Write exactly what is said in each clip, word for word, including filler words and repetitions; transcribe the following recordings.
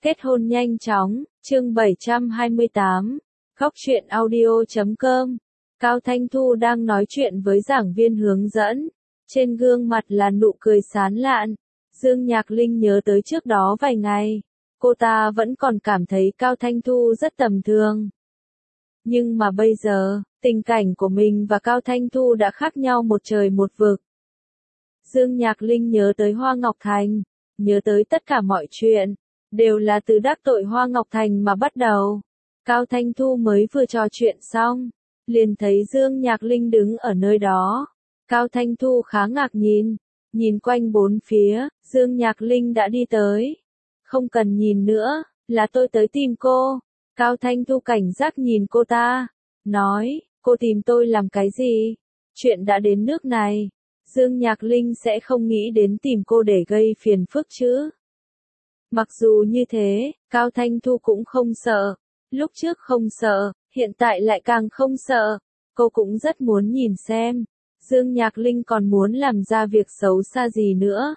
Kết hôn nhanh chóng, chương bảy trăm hai mươi tám, Góc truyện audio chấm com. Cao Thanh Thu đang nói chuyện với giảng viên hướng dẫn, trên gương mặt là nụ cười sán lạn. Dương Nhạc Linh nhớ tới trước đó vài ngày, cô ta vẫn còn cảm thấy Cao Thanh Thu rất tầm thường. Nhưng mà bây giờ, tình cảnh của mình và Cao Thanh Thu đã khác nhau một trời một vực. Dương Nhạc Linh nhớ tới Hoa Ngọc Thành, nhớ tới tất cả mọi chuyện, đều là từ đắc tội Hoa Ngọc Thành mà bắt đầu. Cao Thanh Thu mới vừa trò chuyện xong, liền thấy Dương Nhạc Linh đứng ở nơi đó. Cao Thanh Thu khá ngạc nhìn, nhìn quanh bốn phía, Dương Nhạc Linh đã đi tới. Không cần nhìn nữa, là tôi tới tìm cô. Cao Thanh Thu cảnh giác nhìn cô ta, nói, cô tìm tôi làm cái gì? Chuyện đã đến nước này, Dương Nhạc Linh sẽ không nghĩ đến tìm cô để gây phiền phức chứ. Mặc dù như thế, Cao Thanh Thu cũng không sợ. Lúc trước không sợ, hiện tại lại càng không sợ. Cô cũng rất muốn nhìn xem, Dương Nhạc Linh còn muốn làm ra việc xấu xa gì nữa.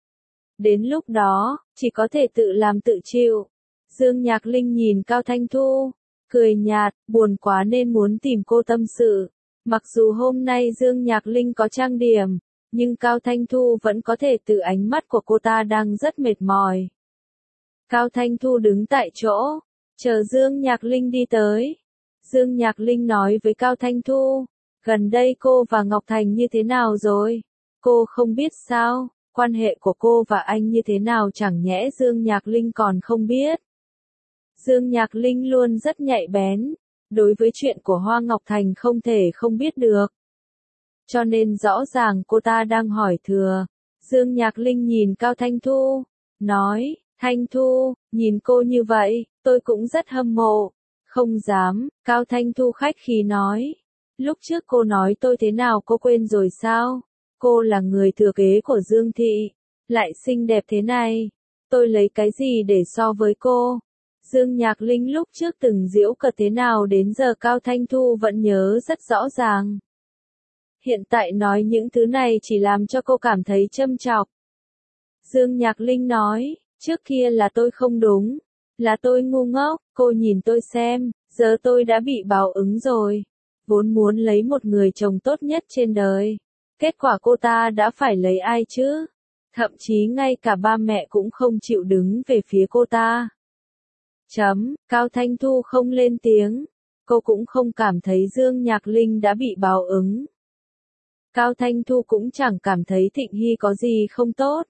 Đến lúc đó, chỉ có thể tự làm tự chịu. Dương Nhạc Linh nhìn Cao Thanh Thu, cười nhạt, buồn quá nên muốn tìm cô tâm sự. Mặc dù hôm nay Dương Nhạc Linh có trang điểm, nhưng Cao Thanh Thu vẫn có thể từ ánh mắt của cô ta đang rất mệt mỏi. Cao Thanh Thu đứng tại chỗ, chờ Dương Nhạc Linh đi tới. Dương Nhạc Linh nói với Cao Thanh Thu, gần đây cô và Ngọc Thành như thế nào rồi? Cô không biết sao, quan hệ của cô và anh như thế nào chẳng nhẽ Dương Nhạc Linh còn không biết. Dương Nhạc Linh luôn rất nhạy bén, đối với chuyện của Hoa Ngọc Thành không thể không biết được. Cho nên rõ ràng cô ta đang hỏi thừa. Dương Nhạc Linh nhìn Cao Thanh Thu, nói, Thanh Thu, nhìn cô như vậy, tôi cũng rất hâm mộ. Không dám, Cao Thanh Thu khách khí nói. Lúc trước cô nói tôi thế nào cô quên rồi sao? Cô là người thừa kế của Dương Thị, lại xinh đẹp thế này. Tôi lấy cái gì để so với cô? Dương Nhạc Linh lúc trước từng giễu cợt thế nào đến giờ Cao Thanh Thu vẫn nhớ rất rõ ràng. Hiện tại nói những thứ này chỉ làm cho cô cảm thấy châm chọc. Dương Nhạc Linh nói, trước kia là tôi không đúng, là tôi ngu ngốc, cô nhìn tôi xem, giờ tôi đã bị báo ứng rồi. Vốn muốn lấy một người chồng tốt nhất trên đời, kết quả cô ta đã phải lấy ai chứ? Thậm chí ngay cả ba mẹ cũng không chịu đứng về phía cô ta. Chấm, Cao Thanh Thu không lên tiếng, cô cũng không cảm thấy Dương Nhạc Linh đã bị báo ứng. Cao Thanh Thu cũng chẳng cảm thấy Thịnh Hy có gì không tốt.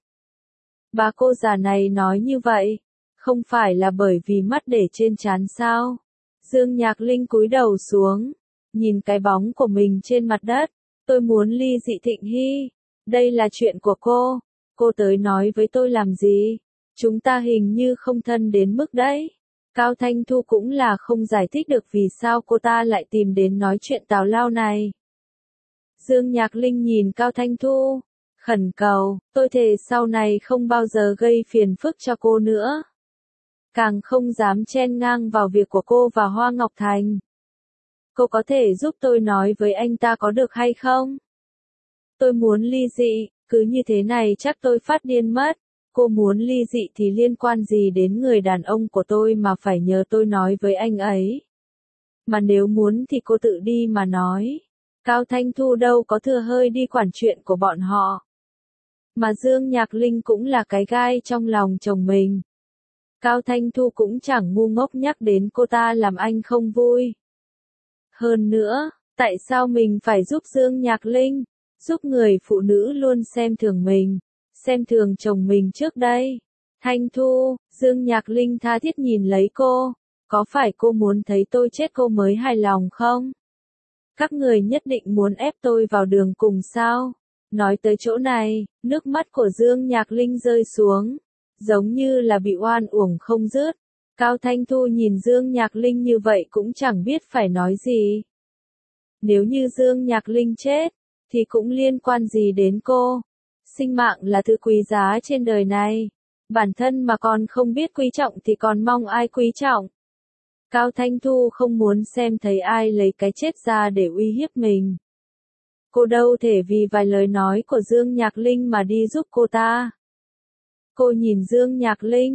Bà cô già này nói như vậy, không phải là bởi vì mắt để trên trán sao? Dương Nhạc Linh cúi đầu xuống, nhìn cái bóng của mình trên mặt đất. Tôi muốn ly dị Thịnh Hy. Đây là chuyện của cô. Cô tới nói với tôi làm gì? Chúng ta hình như không thân đến mức đấy. Cao Thanh Thu cũng là không giải thích được vì sao cô ta lại tìm đến nói chuyện tào lao này. Dương Nhạc Linh nhìn Cao Thanh Thu, khẩn cầu, tôi thề sau này không bao giờ gây phiền phức cho cô nữa. Càng không dám chen ngang vào việc của cô và Hoa Ngọc Thành. Cô có thể giúp tôi nói với anh ta có được hay không? Tôi muốn ly dị, cứ như thế này chắc tôi phát điên mất. Cô muốn ly dị thì liên quan gì đến người đàn ông của tôi mà phải nhờ tôi nói với anh ấy? Mà nếu muốn thì cô tự đi mà nói. Cao Thanh Thu đâu có thừa hơi đi quản chuyện của bọn họ. Mà Dương Nhạc Linh cũng là cái gai trong lòng chồng mình. Cao Thanh Thu cũng chẳng ngu ngốc nhắc đến cô ta làm anh không vui. Hơn nữa, tại sao mình phải giúp Dương Nhạc Linh? Giúp người phụ nữ luôn xem thường mình, xem thường chồng mình trước đây. Thanh Thu, Dương Nhạc Linh tha thiết nhìn lấy cô. Có phải cô muốn thấy tôi chết cô mới hài lòng không? Các người nhất định muốn ép tôi vào đường cùng sao? Nói tới chỗ này, nước mắt của Dương Nhạc Linh rơi xuống, giống như là bị oan uổng không dứt. Cao Thanh Thu nhìn Dương Nhạc Linh như vậy cũng chẳng biết phải nói gì. Nếu như Dương Nhạc Linh chết, thì cũng liên quan gì đến cô? Sinh mạng là thứ quý giá trên đời này. Bản thân mà còn không biết quý trọng thì còn mong ai quý trọng. Cao Thanh Thu không muốn xem thấy ai lấy cái chết ra để uy hiếp mình. Cô đâu thể vì vài lời nói của Dương Nhạc Linh mà đi giúp cô ta. Cô nhìn Dương Nhạc Linh,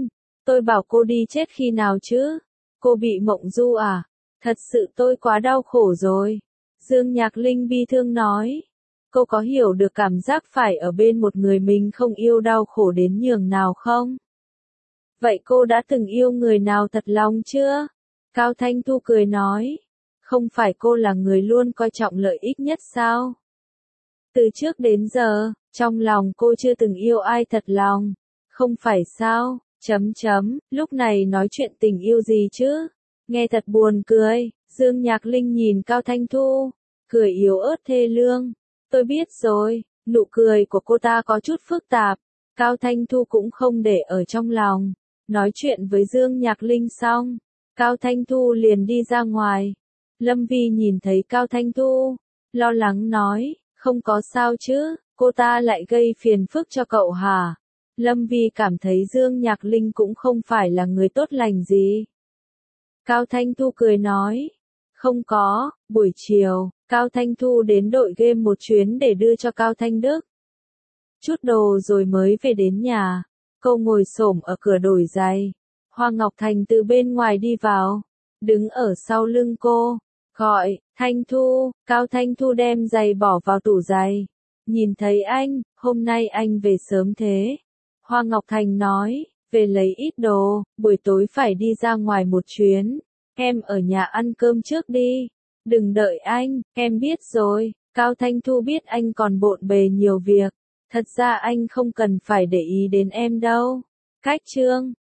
Tôi bảo cô đi chết khi nào chứ? Cô bị mộng du à? Thật sự tôi quá đau khổ rồi. Dương Nhạc Linh bi thương nói. Cô có hiểu được cảm giác phải ở bên một người mình không yêu đau khổ đến nhường nào không? Vậy cô đã từng yêu người nào thật lòng chưa? Cao Thanh Thu cười nói. Không phải cô là người luôn coi trọng lợi ích nhất sao? Từ trước đến giờ, trong lòng cô chưa từng yêu ai thật lòng. Không phải sao? Chấm chấm, lúc này nói chuyện tình yêu gì chứ? Nghe thật buồn cười. Dương Nhạc Linh nhìn Cao Thanh Thu, cười yếu ớt thê lương. Tôi biết rồi, nụ cười của cô ta có chút phức tạp. Cao Thanh Thu cũng không để ở trong lòng. Nói chuyện với Dương Nhạc Linh xong, Cao Thanh Thu liền đi ra ngoài. Lâm Vi nhìn thấy Cao Thanh Thu, lo lắng nói, không có sao chứ, cô ta lại gây phiền phức cho cậu hả? Lâm Vi cảm thấy Dương Nhạc Linh cũng không phải là người tốt lành gì. Cao Thanh Thu cười nói, không có. Buổi chiều, Cao Thanh Thu đến đội game một chuyến để đưa cho Cao Thanh Đức chút đồ rồi mới về đến nhà. Cô ngồi xổm ở cửa đổi giày. Hoa Ngọc Thành từ bên ngoài đi vào, đứng ở sau lưng cô, gọi, Thanh Thu. Cao Thanh Thu đem giày bỏ vào tủ giày. Nhìn thấy anh, hôm nay anh về sớm thế. Hoa Ngọc Thành nói, về lấy ít đồ, buổi tối phải đi ra ngoài một chuyến. Em ở nhà ăn cơm trước đi. Đừng đợi anh, em biết rồi. Cao Thanh Thu biết anh còn bộn bề nhiều việc. Thật ra anh không cần phải để ý đến em đâu. Cách chương